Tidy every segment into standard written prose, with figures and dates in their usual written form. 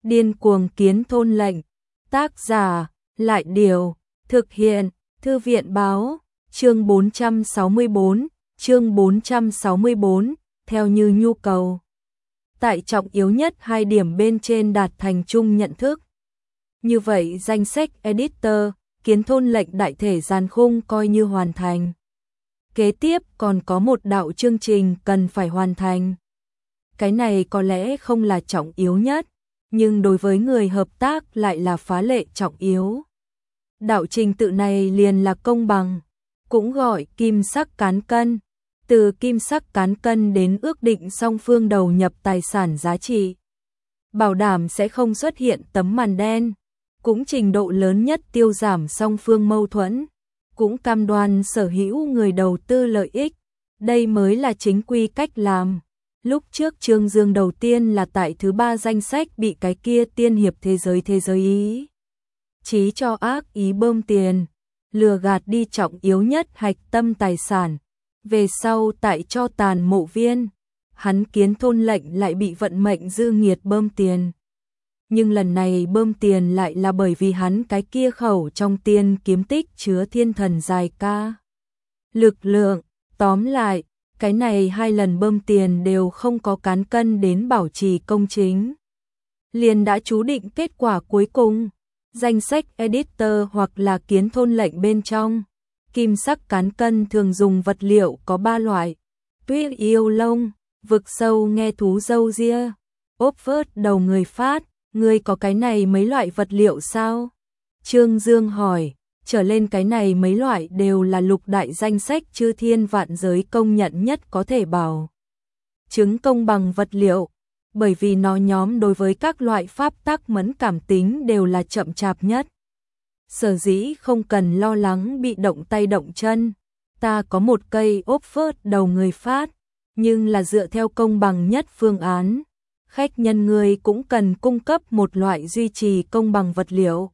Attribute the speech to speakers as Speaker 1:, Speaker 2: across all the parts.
Speaker 1: Điên cuồng kiến thôn lệnh. Tác giả, Lại Điều. Thực hiện, Thư viện Báo. Chương 464, chương 464, theo như nhu cầu. Tại trọng yếu nhất hai điểm bên trên đạt thành chung nhận thức. Như vậy danh sách editor, kiến thôn lệnh đại thể dàn khung coi như hoàn thành. Kế tiếp còn có một đạo chương trình cần phải hoàn thành. Cái này có lẽ không là trọng yếu nhất, nhưng đối với người hợp tác lại là phá lệ trọng yếu. Đạo trình tự này liền là công bằng, cũng gọi kim sắc cán cân. Từ kim sắc cán cân đến ước định song phương đầu nhập tài sản giá trị. Bảo đảm sẽ không xuất hiện tấm màn đen, cũng trình độ lớn nhất tiêu giảm song phương mâu thuẫn, cũng cam đoan sở hữu người đầu tư lợi ích. Đây mới là chính quy cách làm. Lúc trước Trương Dương đầu tiên là tại thứ 3 danh sách bị cái kia tiên hiệp thế giới ý chí cho ác ý bơm tiền, lừa gạt đi trọng yếu nhất hạch tâm tài sản. Về sau tại cho tàn mộ viên, hắn kiến thôn lệnh lại bị vận mệnh dư nghiệt bơm tiền. Nhưng lần này bơm tiền lại là bởi vì hắn cái kia khẩu trong tiên kiếm tích chứa thiên thần dài ca. Lực lượng, tóm lại, cái này hai lần bơm tiền đều không có cán cân đến bảo trì công chính. Liền đã chú định kết quả cuối cùng, danh sách editor hoặc là kiến thôn lệnh bên trong. Kim sắc cán cân thường dùng vật liệu có 3 loại: tuyết yêu lông, vực sâu nghe thú râu ria, ốp vớt đầu người phát. Ngươi có cái này mấy loại vật liệu sao? Trương Dương hỏi. Trở lên cái này mấy loại đều là lục đại danh sách chư thiên vạn giới công nhận nhất có thể bảo chứng công bằng vật liệu, bởi vì nó nhóm đối với các loại pháp tắc mẫn cảm tính đều là chậm chạp nhất. Sở dĩ không cần lo lắng bị động tay động chân. Ta có một cây ốp vớt đầu người phát, nhưng là dựa theo công bằng nhất phương án. Khách nhân người cũng cần cung cấp một loại duy trì công bằng vật liệu.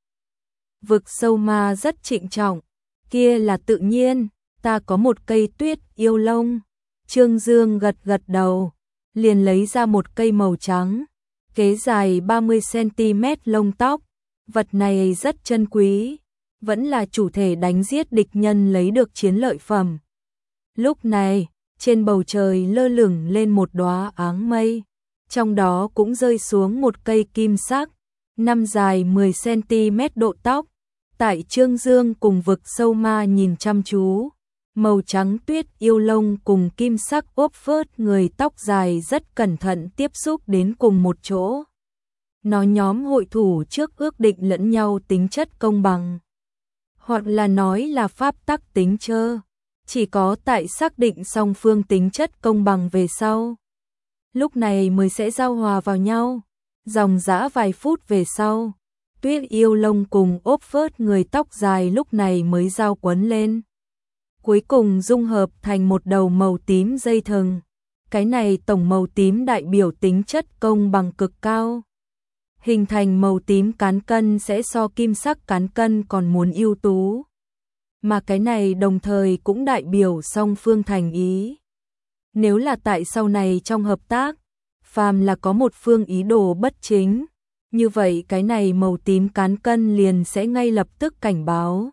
Speaker 1: Vực sâu ma rất trịnh trọng. Kia là tự nhiên, ta có một cây tuyết yêu lông. Trương Dương gật gật đầu, liền lấy ra một cây màu trắng, kế dài 30cm lông tóc. Vật này rất chân quý, vẫn là chủ thể đánh giết địch nhân lấy được chiến lợi phẩm. Lúc này, trên bầu trời lơ lửng lên một đóa áng mây, trong đó cũng rơi xuống một cây kim sắc, năm dài 10cm độ tóc. Tại Trương Dương cùng vực sâu ma nhìn chăm chú, màu trắng tuyết yêu lông cùng kim sắc ốp vớt người tóc dài rất cẩn thận tiếp xúc đến cùng một chỗ. Nó nhóm hội thủ trước ước định lẫn nhau tính chất công bằng, hoặc là nói là pháp tắc tính chơ, chỉ có tại xác định song phương tính chất công bằng về sau, lúc này mới sẽ giao hòa vào nhau. Dòng dã vài phút về sau, tuyết yêu lông cùng ốp vớt người tóc dài lúc này mới giao quấn lên, cuối cùng dung hợp thành một đầu màu tím dây thừng. Cái này tổng màu tím đại biểu tính chất công bằng cực cao. Hình thành màu tím cán cân sẽ so kim sắc cán cân còn muốn ưu tú. Mà cái này đồng thời cũng đại biểu song phương thành ý. Nếu là tại sau này trong hợp tác, phàm là có một phương ý đồ bất chính, như vậy cái này màu tím cán cân liền sẽ ngay lập tức cảnh báo.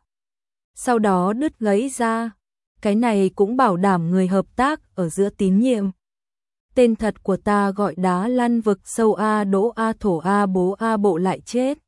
Speaker 1: Sau đó đứt gãy ra, cái này cũng bảo đảm người hợp tác ở giữa tín nhiệm. Tên thật của ta gọi đá lăn vực sâu A đỗ A thổ A bố A bộ lại chết.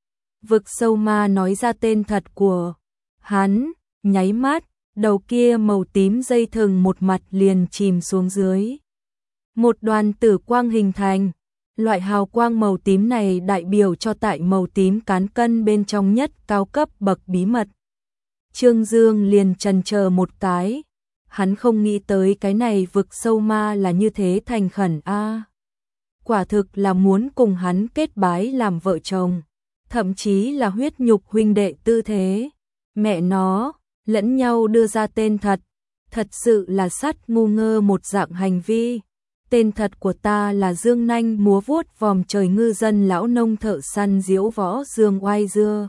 Speaker 1: Vực sâu ma nói ra tên thật của hắn, nháy mắt, đầu kia màu tím dây thừng một mặt liền chìm xuống dưới. Một đoàn tử quang hình thành, loại hào quang màu tím này đại biểu cho tại màu tím cán cân bên trong nhất cao cấp bậc bí mật. Trương Dương liền chần chờ một cái. Hắn không nghĩ tới cái này vực sâu ma là như thế thành khẩn a. Quả thực là muốn cùng hắn kết bái làm vợ chồng, thậm chí là huyết nhục huynh đệ tư thế. Mẹ nó, lẫn nhau đưa ra tên thật sự là sắt ngu ngơ một dạng hành vi. Tên thật của ta là Dương Nanh múa vuốt vòm trời ngư dân lão nông thợ săn diễu võ Dương oai dưa.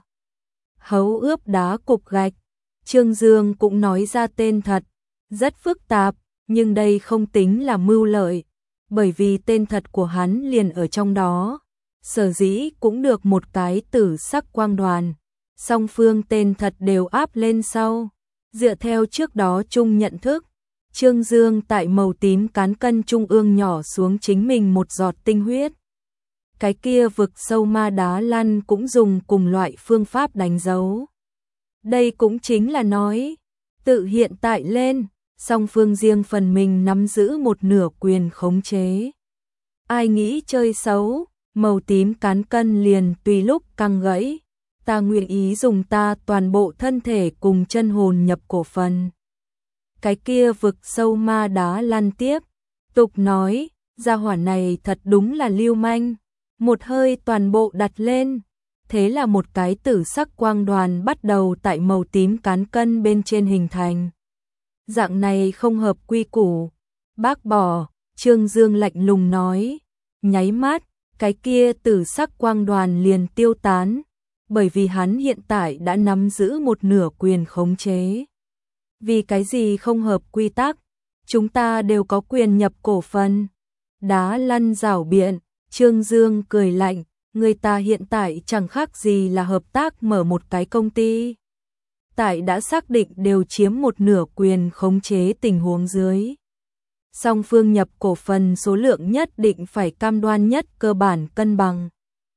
Speaker 1: Hấu ướp đá cục gạch. Trương Dương cũng nói ra tên thật. Rất phức tạp, nhưng đây không tính là mưu lợi, bởi vì tên thật của hắn liền ở trong đó. sở dĩ cũng được một cái tử sắc quang đoàn. Song phương tên thật đều áp lên sau. Dựa theo trước đó chung nhận thức, Trương Dương tại màu tím cán cân trung ương nhỏ xuống chính mình một giọt tinh huyết. Cái kia vực sâu ma đá lăn cũng dùng cùng loại phương pháp đánh dấu. Đây cũng chính là nói, tự hiện tại lên, song phương riêng phần mình nắm giữ một nửa quyền khống chế. Ai nghĩ chơi xấu, màu tím cán cân liền tùy lúc căng gãy. Ta nguyện ý dùng ta toàn bộ thân thể cùng chân hồn nhập cổ phần. Cái kia vực sâu ma đá lăn tiếp, tục nói, gia hỏa này thật đúng là lưu manh. Một hơi toàn bộ đặt lên, thế là một cái tử sắc quang đoàn bắt đầu tại màu tím cán cân bên trên hình thành. Dạng này không hợp quy củ, bác bỏ, Trương Dương lạnh lùng nói, nháy mắt, cái kia tử sắc quang đoàn liền tiêu tán, bởi vì hắn hiện tại đã nắm giữ một nửa quyền khống chế. Vì cái gì không hợp quy tắc, chúng ta đều có quyền nhập cổ phần. Đá lăn rảo biện, Trương Dương cười lạnh, người ta hiện tại chẳng khác gì là hợp tác mở một cái công ty. Tại đã xác định đều chiếm một nửa quyền khống chế tình huống dưới. Song phương nhập cổ phần số lượng nhất định phải cam đoan nhất cơ bản cân bằng.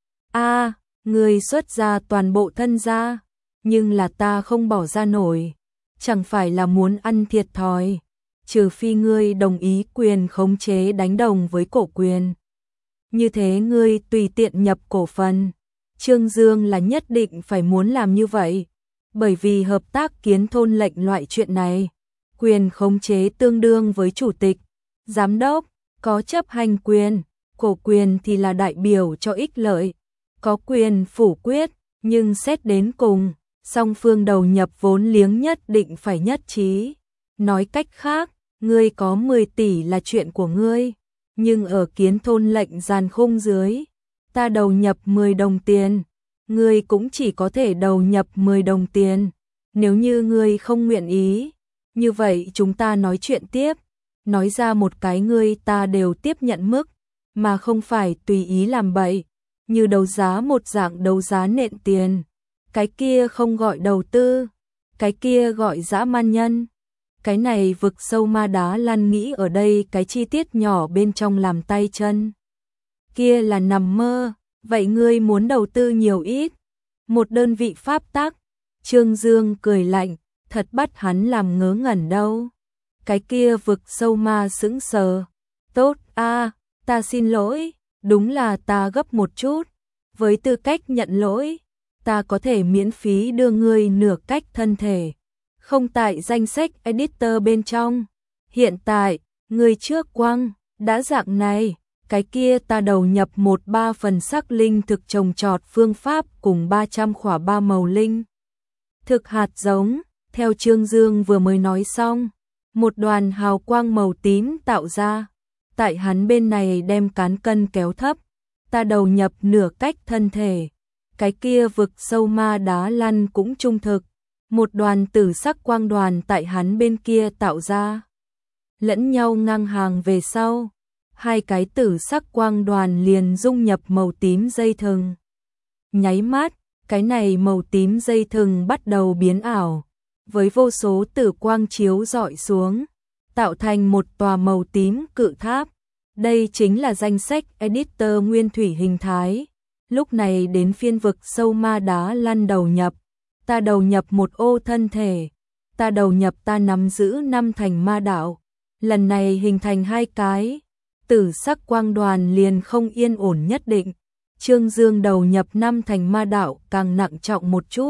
Speaker 1: Người xuất ra toàn bộ thân gia, nhưng là ta không bỏ ra nổi, chẳng phải là muốn ăn thiệt thòi, trừ phi ngươi đồng ý quyền khống chế đánh đồng với cổ quyền. Như thế ngươi tùy tiện nhập cổ phần. Trương Dương là nhất định phải muốn làm như vậy, bởi vì hợp tác kiến thôn lệnh loại chuyện này, quyền khống chế tương đương với chủ tịch, giám đốc, có chấp hành quyền, cổ quyền thì là đại biểu cho ích lợi, có quyền phủ quyết, nhưng xét đến cùng, song phương đầu nhập vốn liếng nhất định phải nhất trí. Nói cách khác, ngươi có 10 tỷ là chuyện của ngươi, nhưng ở kiến thôn lệnh giàn khung dưới, ta đầu nhập 10 đồng tiền, ngươi cũng chỉ có thể đầu nhập 10 đồng tiền. Nếu như ngươi không nguyện ý, như vậy chúng ta nói chuyện tiếp, nói ra một cái ngươi ta đều tiếp nhận mức, mà không phải tùy ý làm bậy, như đấu giá một dạng đấu giá nện tiền. Cái kia không gọi đầu tư, cái kia gọi dã man nhân. Cái này vực sâu ma đá lăn nghĩ ở đây cái chi tiết nhỏ bên trong làm tay chân. Kia là nằm mơ, vậy ngươi muốn đầu tư nhiều ít? Một đơn vị pháp tắc. Trương Dương cười lạnh, thật bắt hắn làm ngớ ngẩn đâu. Cái kia vực sâu ma sững sờ. Tốt ta xin lỗi, đúng là ta gấp một chút. Với tư cách nhận lỗi, ta có thể miễn phí đưa ngươi nửa cách thân thể. Không tại danh sách editor bên trong. Hiện tại, người trước quăng, đã dạng này, cái kia ta đầu nhập 1/3 phần sắc linh thực trồng trọt phương pháp cùng 300 khỏa 3 màu linh thực hạt giống. Theo Trương Dương vừa mới nói xong, một đoàn hào quang màu tím tạo ra. Tại hắn bên này đem cán cân kéo thấp, ta đầu nhập nửa cách thân thể. Cái kia vực sâu ma đá lăn cũng trung thực. Một đoàn tử sắc quang đoàn tại hắn bên kia tạo ra. Lẫn nhau ngang hàng về sau, hai cái tử sắc quang đoàn liền dung nhập màu tím dây thừng. Nháy mắt, cái này màu tím dây thừng bắt đầu biến ảo, với vô số tử quang chiếu rọi xuống, tạo thành một tòa màu tím cự tháp. Đây chính là danh sách editor nguyên thủy hình thái. Lúc này đến phiên vực sâu ma đá lăn đầu nhập. Ta đầu nhập một ô thân thể, ta đầu nhập ta nắm giữ 5 thành ma đạo. Lần này hình thành 2 cái, tử sắc quang đoàn liền không yên ổn nhất định. Trương Dương đầu nhập 5 thành ma đạo càng nặng trọng một chút.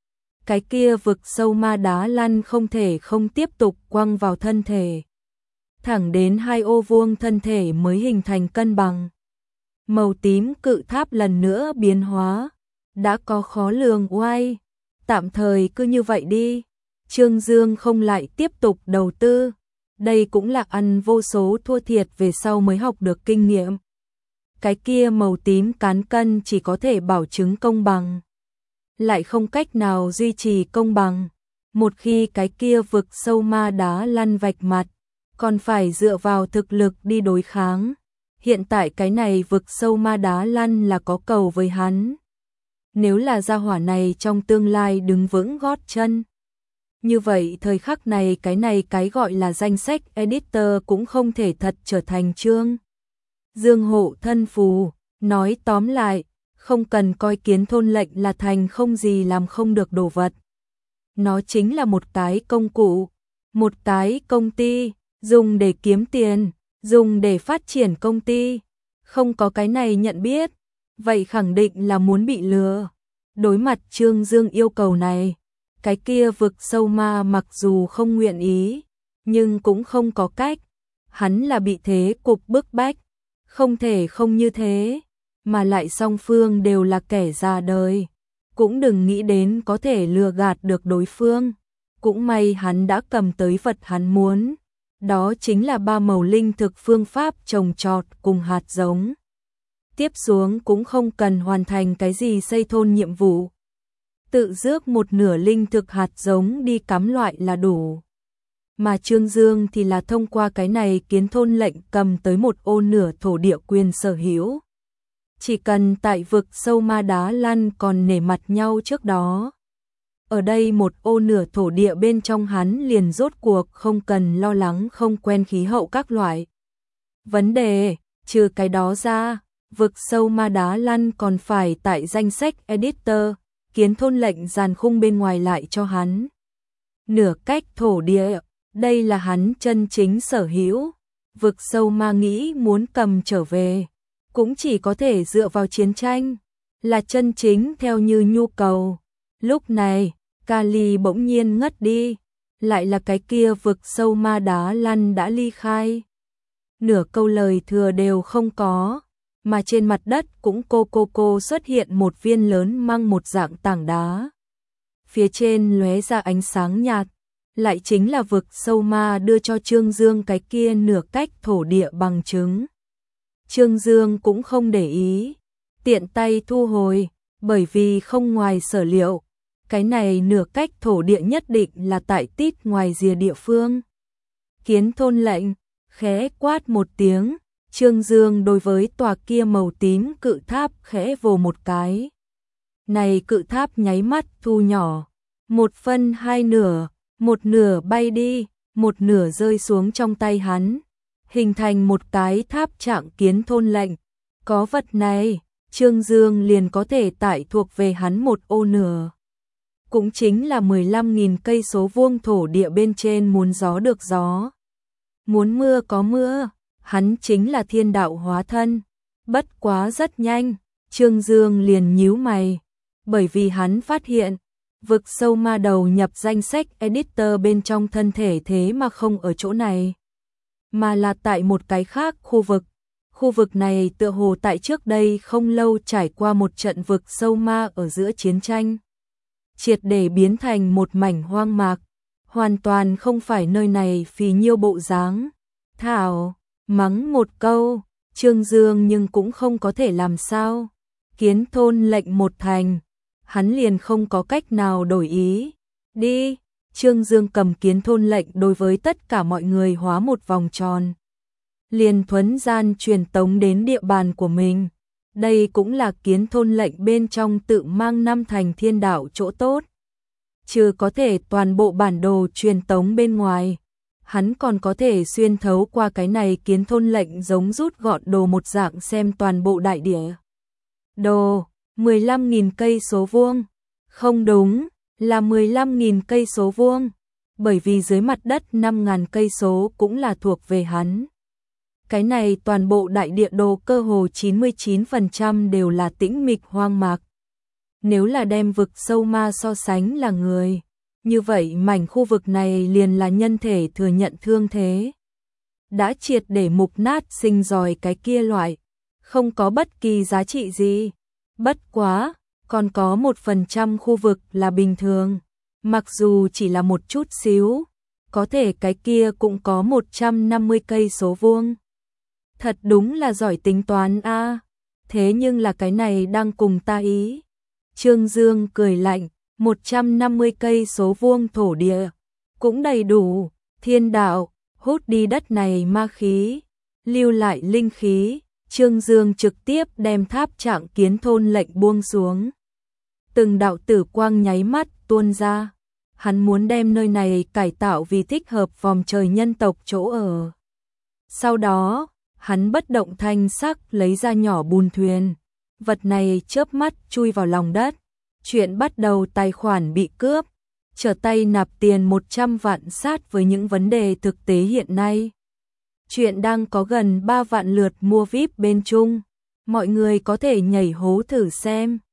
Speaker 1: Cái kia vực sâu ma đá lăn không thể không tiếp tục quăng vào thân thể. Thẳng đến 2 ô vuông thân thể mới hình thành cân bằng. Màu tím cự tháp lần nữa biến hóa, đã có khó lường oai. Tạm thời cứ như vậy đi. Trương Dương không lại tiếp tục đầu tư. Đây cũng là ăn vô số thua thiệt về sau mới học được kinh nghiệm. Cái kia màu tím cán cân chỉ có thể bảo chứng công bằng, lại không cách nào duy trì công bằng. Một khi cái kia vực sâu ma đá lăn vạch mặt, còn phải dựa vào thực lực đi đối kháng. Hiện tại cái này vực sâu ma đá lăn là có cầu với hắn. Nếu là gia hỏa này trong tương lai đứng vững gót chân. Như vậy thời khắc này cái gọi là danh sách editor cũng không thể thật trở thành Trương Dương hộ thân phù. Nói tóm lại, không cần coi Kiến Thôn lệnh là thành không gì làm không được đồ vật. Nó chính là một cái công cụ, một cái công ty, dùng để kiếm tiền, dùng để phát triển công ty. Không có cái này nhận biết, vậy khẳng định là muốn bị lừa. Đối mặt Trương Dương yêu cầu này, cái kia vực sâu ma mặc dù không nguyện ý, nhưng cũng không có cách. Hắn là bị thế cục bức bách, không thể không như thế, mà lại song phương đều là kẻ già đời. Cũng đừng nghĩ đến có thể lừa gạt được đối phương. Cũng may hắn đã cầm tới vật hắn muốn. Đó chính là 3 màu linh thực phương pháp trồng trọt cùng hạt giống. Tiếp xuống cũng không cần hoàn thành cái gì xây thôn nhiệm vụ. Tự rước một nửa linh thực hạt giống đi cắm loại là đủ. Mà Trương Dương thì là thông qua cái này Kiến Thôn lệnh cầm tới một ô nửa thổ địa quyền sở hữu. Chỉ cần tại vực sâu ma đá lăn còn nể mặt nhau trước đó. Ở đây một ô nửa thổ địa bên trong hắn liền rốt cuộc không cần lo lắng không quen khí hậu các loại vấn đề. Trừ cái đó ra, vực sâu ma đá lăn còn phải tại danh sách editor, Kiến Thôn lệnh dàn khung bên ngoài lại cho hắn nửa cách thổ địa. Đây là hắn chân chính sở hữu. Vực sâu ma nghĩ muốn cầm trở về, cũng chỉ có thể dựa vào chiến tranh, là chân chính theo như nhu cầu. Lúc này, Kali bỗng nhiên ngất đi, lại là cái kia vực sâu ma đá lăn đã ly khai. Nửa câu lời thừa đều không có, mà trên mặt đất cũng cô xuất hiện một viên lớn mang một dạng tảng đá. Phía trên lóe ra ánh sáng nhạt, lại chính là vực sâu ma đưa cho Trương Dương cái kia nửa cách thổ địa bằng chứng. Trương Dương cũng không để ý, tiện tay thu hồi, bởi vì không ngoài sở liệu, cái này nửa cách thổ địa nhất định là tại tít ngoài rìa địa phương. Kiến Thôn lệnh, khẽ quát một tiếng, Trương Dương đối với tòa kia màu tím cự tháp khẽ vồ một cái. Này cự tháp nháy mắt thu nhỏ, 1/2 nửa, một nửa bay đi, một nửa rơi xuống trong tay hắn, hình thành một cái tháp trạng Kiến Thôn lệnh. Có vật này, Trương Dương liền có thể tại thuộc về hắn một ô nửa. Cũng chính là 15.000 cây số vuông thổ địa bên trên muốn gió được gió, muốn mưa có mưa, hắn chính là thiên đạo hóa thân. Bất quá rất nhanh, Trương Dương liền nhíu mày, bởi vì hắn phát hiện, vực sâu ma đầu nhập danh sách editor bên trong thân thể thế mà không ở chỗ này, mà là tại một cái khác khu vực. Khu vực này tựa hồ tại trước đây không lâu trải qua một trận vực sâu ma ở giữa chiến tranh, triệt để biến thành một mảnh hoang mạc, hoàn toàn không phải nơi này phì nhiêu bộ dáng. Thảo, mắng một câu, Trương Dương nhưng cũng không có thể làm sao. Kiến Thôn lệnh một thành, hắn liền không có cách nào đổi ý. Đi, Trương Dương cầm Kiến Thôn lệnh đối với tất cả mọi người hóa một vòng tròn, liền thuấn gian truyền tống đến địa bàn của mình. Đây cũng là Kiến Thôn lệnh bên trong tự mang 5 thành thiên đạo chỗ tốt. Trừ có thể toàn bộ bản đồ truyền tống bên ngoài, hắn còn có thể xuyên thấu qua cái này Kiến Thôn lệnh giống rút gọn đồ một dạng xem toàn bộ đại địa. Đồ, 15.000 cây số vuông. Không đúng, là 15.000 cây số vuông, bởi vì dưới mặt đất 5.000 cây số cũng là thuộc về hắn. Cái này toàn bộ đại địa đồ cơ hồ 99% đều là tĩnh mịch hoang mạc. Nếu là đem vực sâu ma so sánh là người, như vậy mảnh khu vực này liền là nhân thể thừa nhận thương thế. Đã triệt để mục nát sinh ròi cái kia loại, không có bất kỳ giá trị gì. Bất quá, còn có 1% khu vực là bình thường, mặc dù chỉ là một chút xíu, có thể cái kia cũng có 150 cây số vuông. Thật đúng là giỏi tính toán a. Thế nhưng là cái này đang cùng ta ý. Trương Dương cười lạnh, 150 cây số vuông thổ địa cũng đầy đủ. Thiên đạo hút đi đất này ma khí, lưu lại linh khí, Trương Dương trực tiếp đem tháp Trạng Kiến thôn lệnh buông xuống. Từng đạo tử quang nháy mắt tuôn ra. Hắn muốn đem nơi này cải tạo vì thích hợp vòm trời nhân tộc chỗ ở. Sau đó, hắn bất động thanh sắc lấy ra nhỏ bùn thuyền. Vật này chớp mắt chui vào lòng đất. Chuyện bắt đầu tài khoản bị cướp. Trở tay nạp tiền 100 vạn sát với những vấn đề thực tế hiện nay. Chuyện đang có gần 3 vạn lượt mua VIP bên Trung. Mọi người có thể nhảy hố thử xem.